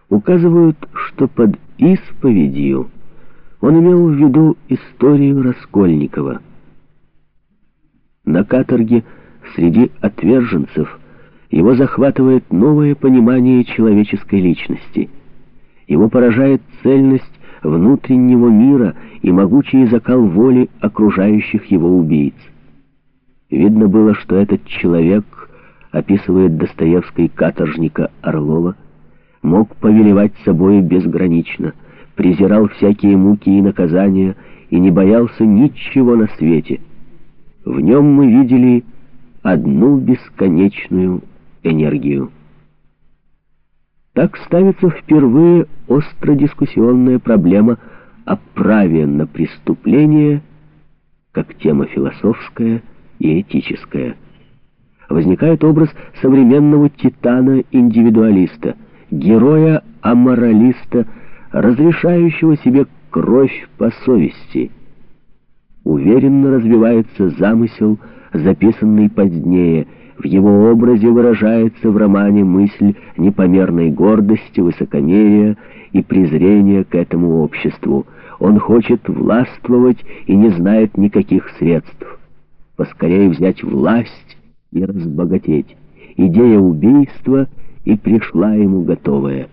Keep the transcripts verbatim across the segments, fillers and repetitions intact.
указывают, что под исповедью он имел в виду историю Раскольникова. На каторге среди отверженцев его захватывает новое понимание человеческой личности. Его поражает цельность внутреннего мира и могучий закал воли окружающих его убийц. Видно было, что этот человек, описывает Достоевский каторжника Орлова, мог повелевать собой безгранично, презирал всякие муки и наказания и не боялся ничего на свете. В нем мы видели одну бесконечную энергию. Так ставится впервые остро-дискуссионная проблема о праве на преступление как тема философская и этическая. Возникает образ современного титана-индивидуалиста, героя-аморалиста, разрешающего себе кровь по совести. Уверенно развивается замысел, записанный позднее. В его образе выражается в романе мысль непомерной гордости, высокомерия и презрения к этому обществу. Он хочет властвовать и не знает никаких средств. Поскорее взять власть и разбогатеть. Идея убийства и пришла ему готовая.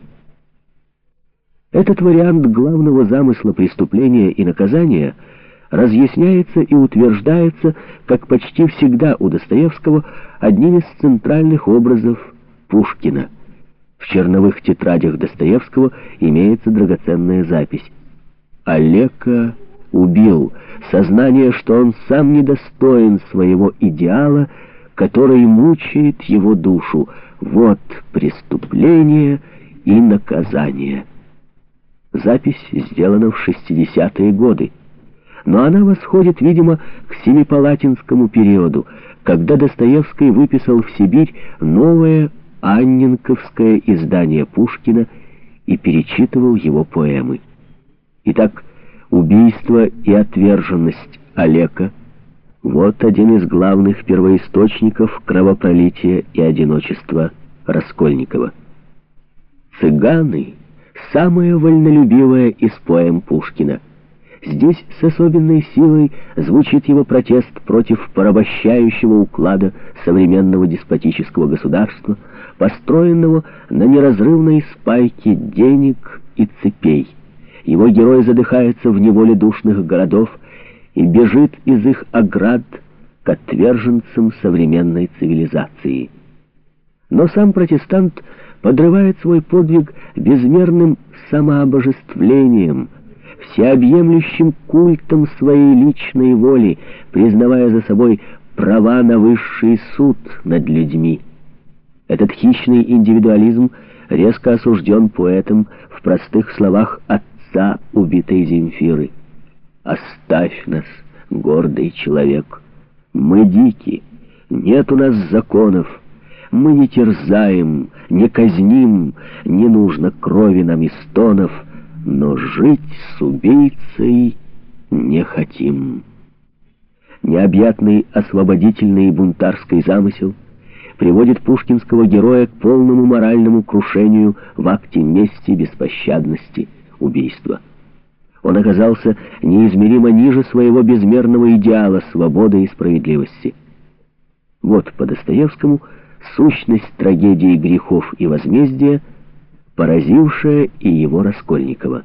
Этот вариант главного замысла преступления и наказания разъясняется и утверждается, как почти всегда у Достоевского, одним из центральных образов Пушкина. В черновых тетрадях Достоевского имеется драгоценная запись. Олега убил, сознание, что он сам недостоин своего идеала, который мучает его душу. Вот преступление и наказание. Запись сделана в шестидесятые годы. Но она восходит, видимо, к семипалатинскому периоду, когда Достоевский выписал в Сибирь новое анненковское издание Пушкина и перечитывал его поэмы. Итак, убийство и отверженность Олега — вот один из главных первоисточников кровопролития и одиночества Раскольникова. «Цыганы» — самая вольнолюбивая из поэм Пушкина. Здесь с особенной силой звучит его протест против порабощающего уклада современного деспотического государства, построенного на неразрывной спайке денег и цепей. Его герой задыхается в неволе душных городов и бежит из их оград к отверженцам современной цивилизации. Но сам протестант подрывает свой подвиг безмерным самообожествлением, всеобъемлющим культом своей личной воли, признавая за собой права на высший суд над людьми. Этот хищный индивидуализм резко осужден поэтом в простых словах отца убитой Земфиры. «Оставь нас, гордый человек, мы дики, нет у нас законов, мы не терзаем, не казним, не нужно крови нам и стонов, но жить с убийцей не хотим». Необъятный освободительный и бунтарский замысел приводит пушкинского героя к полному моральному крушению в акте мести, беспощадности, убийства. Он оказался неизмеримо ниже своего безмерного идеала свободы и справедливости. Вот по Достоевскому сущность трагедии грехов и возмездия, поразившая и его Раскольникова.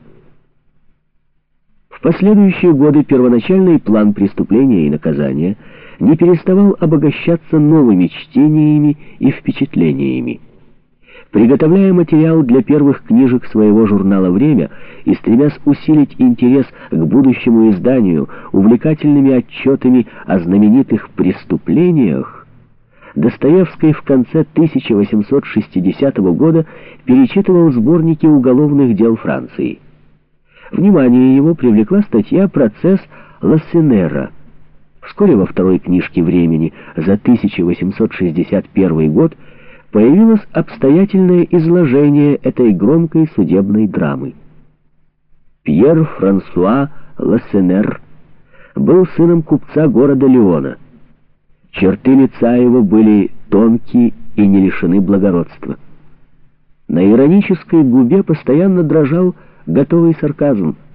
В последующие годы первоначальный план преступления и наказания не переставал обогащаться новыми чтениями и впечатлениями. Приготовляя материал для первых книжек своего журнала «Время» и стремясь усилить интерес к будущему изданию увлекательными отчетами о знаменитых преступлениях, Достоевский в конце тысяча восемьсот шестидесятого года перечитывал сборники уголовных дел Франции. Внимание его привлекла статья «Процесс Лассенера». Вскоре во второй книжке «Времени» за тысяча восемьсот шестьдесят первый год появилось обстоятельное изложение этой громкой судебной драмы. Пьер Франсуа Лассенер был сыном купца города Лиона. Черты лица его были тонкие и не лишены благородства. На иронической губе постоянно дрожал готовый сарказм.